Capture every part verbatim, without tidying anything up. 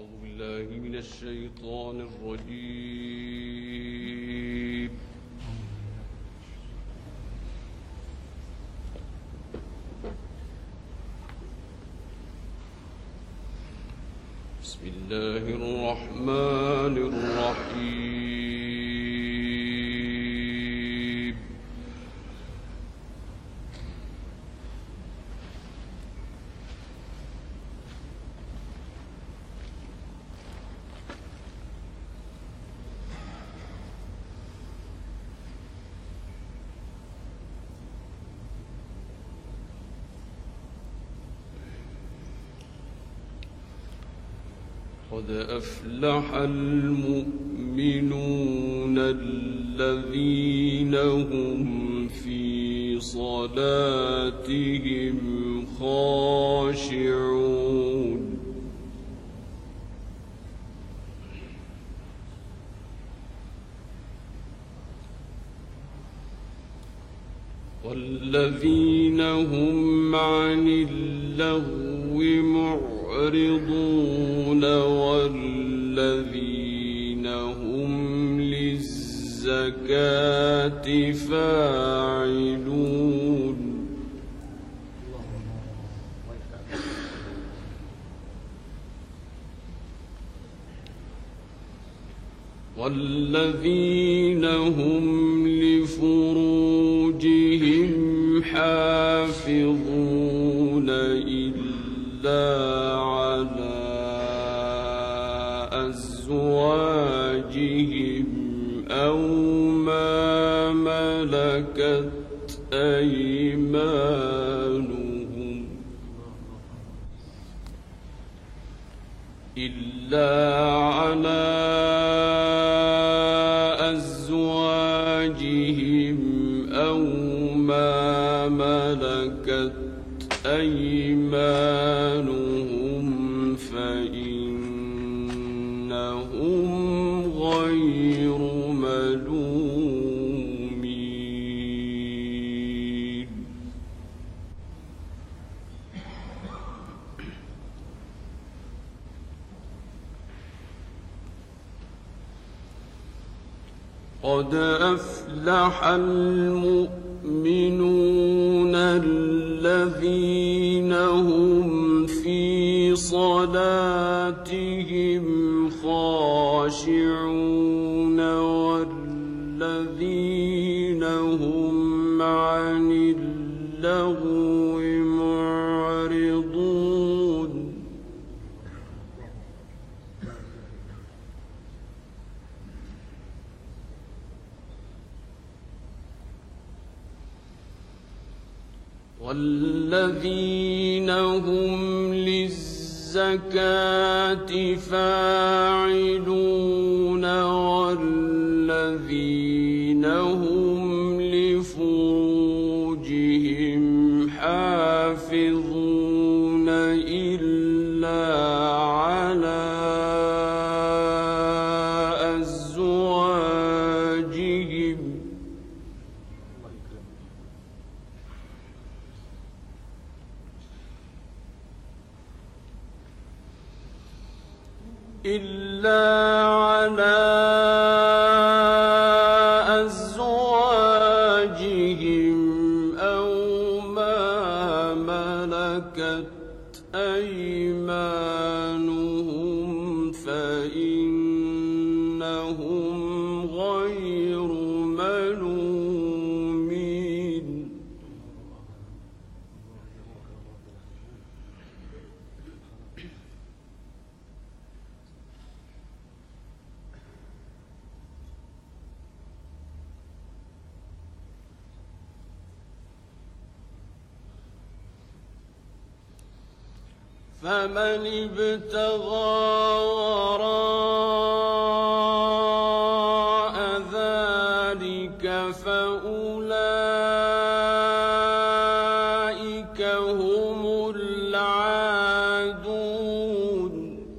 أعوذ بالله من الشيطان الرجيم. بسم الله الرحمن الرحيم. قد أفلح المؤمنون الذين هم في صلاتهم خاشعون والذين هم عن اللغو معرضون والذين هم للزكاة فاعلون والذين هم لفروجهم حافظون إلا على أزواجهم أو ما ملكت أيمانهم إلا على أزواجهم أو ما ملكت أيمانهم فإنهم غير ملومين. قد أفلح المؤمنون الذين هم في صلاتهم خاشعون والذين هم عن اللغو معرضون والذين هم للزكاة فاعلون والذين هم لفروجهم حافظون إلا على أزواجهم إلا على أزواجهم أو ما ملكت أيمانهم فإنهم غير ملومين. فمن ابتغى وراء ذلك فأولئك هم العادون.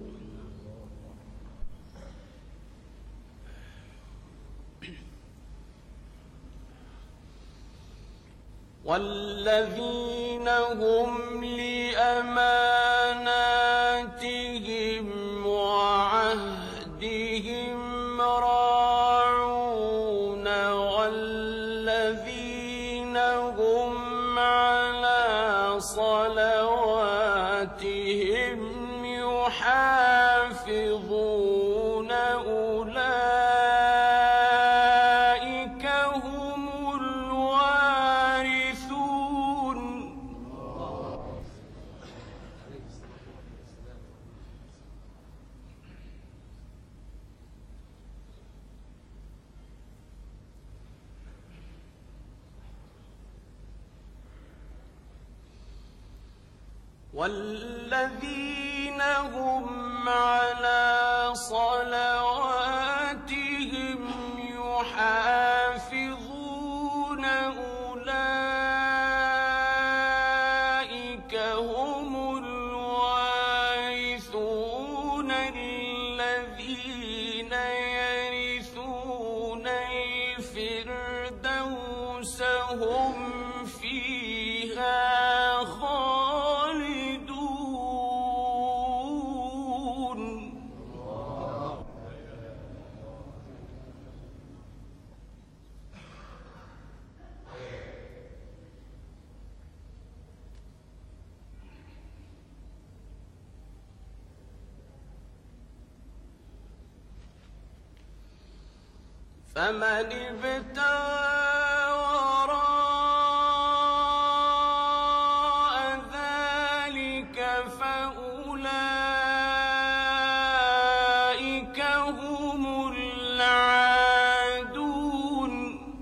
والذين هم لأماناتهم يحافظون أولئك هم الوارثون والذين هم على صلواتهم يحافظون أولئك هم الوارثون الذين يرثون الفردوس هم فيها خالدون. فمن ابتغى وراء ذلك فأولئك هم العادون.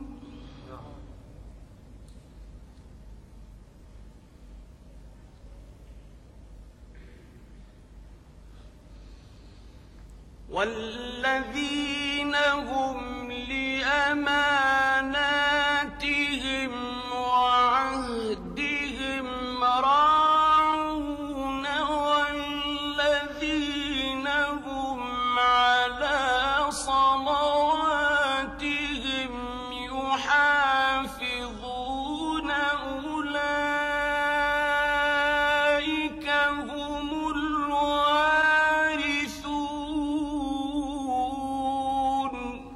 والذين هم لأماناتهم وعهدهم راعون والذين هم على صلواتهم يحافظون أولئك هم الوارثون.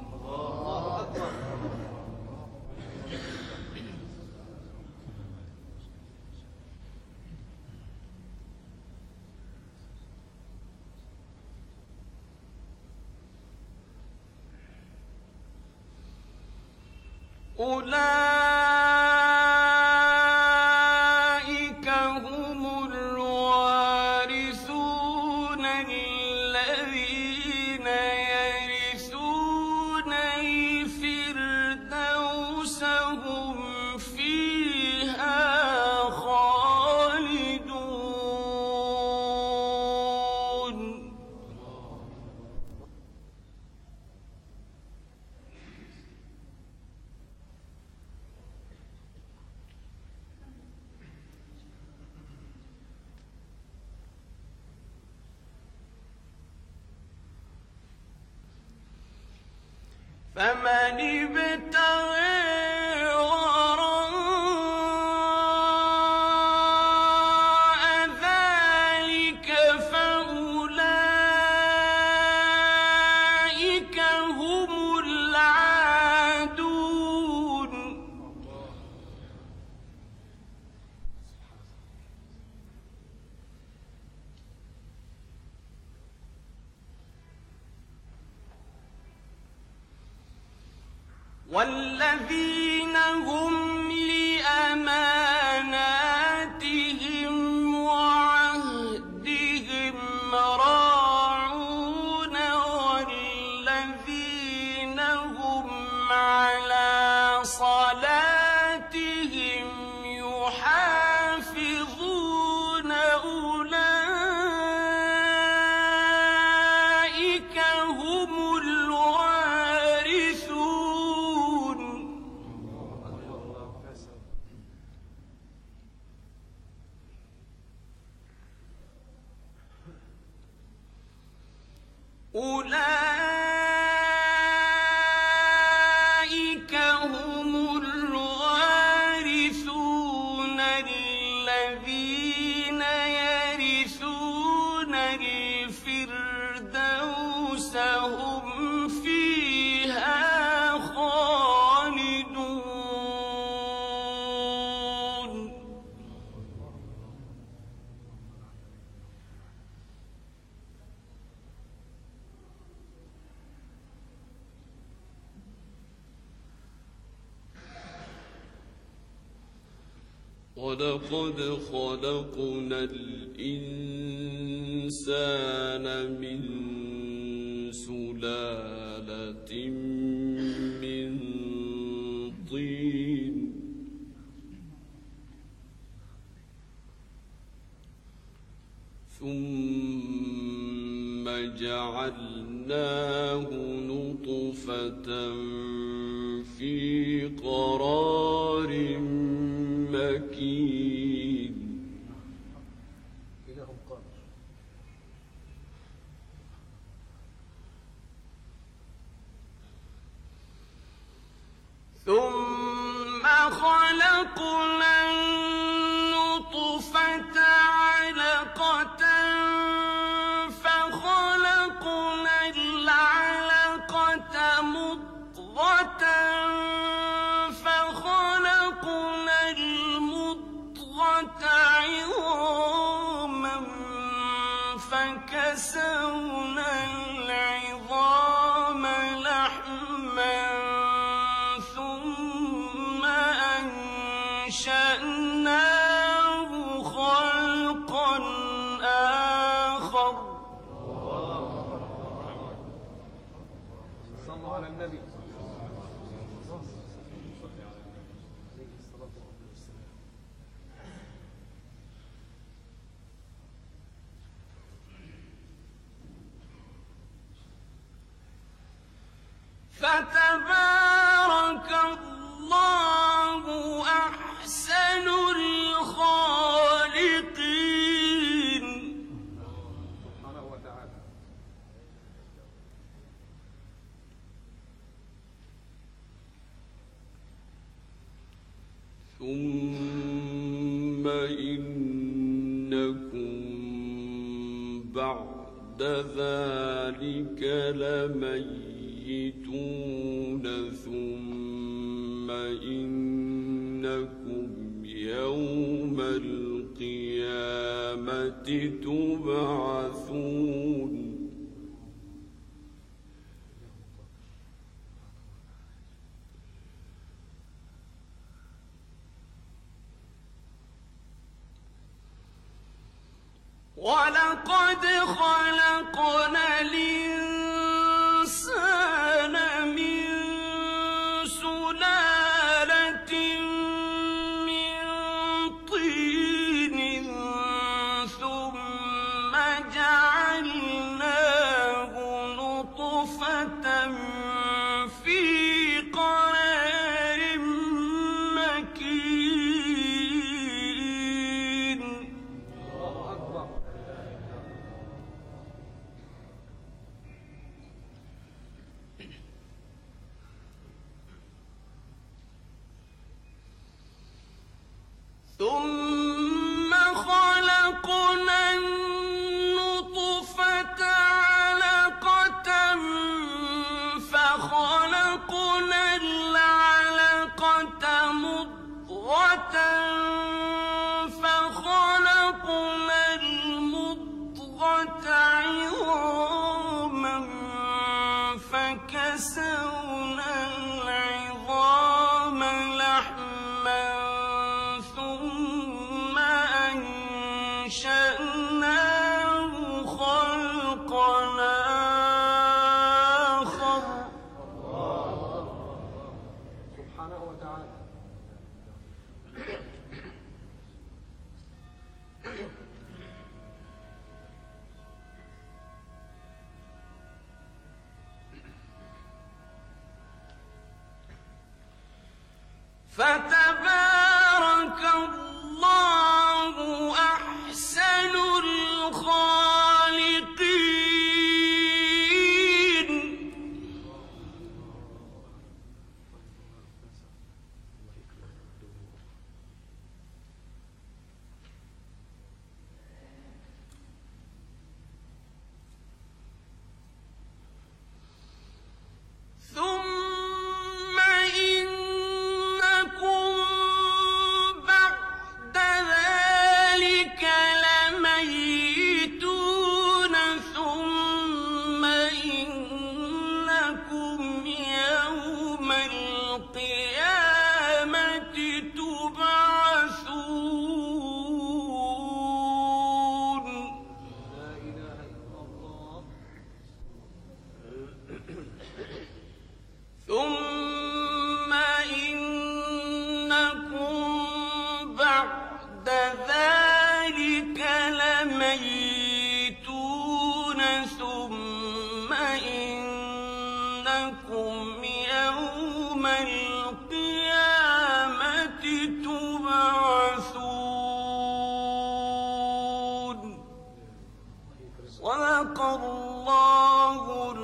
أولئك هم الوارثون الذين يرثون الفردوس هم فيها خالدون. فمن ابتغى وراء ذلك فأولئك هم العادون. والذين هم لأماناتهم وعهدهم راعون والذين هم على صلاتهم يحافظون أولئك هم الوارثون. أولئك هم الوارثون الذين يرثون الفردوس هم فيها خالدون. ولقد خلقنا الإنسان من سلالة من طين ثم جعلناه نطفة في قرار مكين ثم خلقنا النطفة علقة فخلقنا العلقة مضغة فخلقنا المضغة عظاما فكسونا العظام لحما ثم أنشأناه خلقا آخر. صلوا على النبي. فتبارك الله أحسن الخالقين. سبحانه وتعالى. ثم إنكم بعد ذلك لميتون ثم إنكم يوم القيامة تبعثون. ولقد خلقنا الإنسان من سلالة من طين ثم جعلناه نطفة في قرار مكين. ثم خلقنا النطفة علقة فخلقنا العلقة مضغة فخلقنا المضغة عظاما فكسونا العظام لحما ثم أنشأناه خلقا آخر. سبحانه وتعالى. فتبارك الله أحسن الخالقين. ثم إنكم صدق الله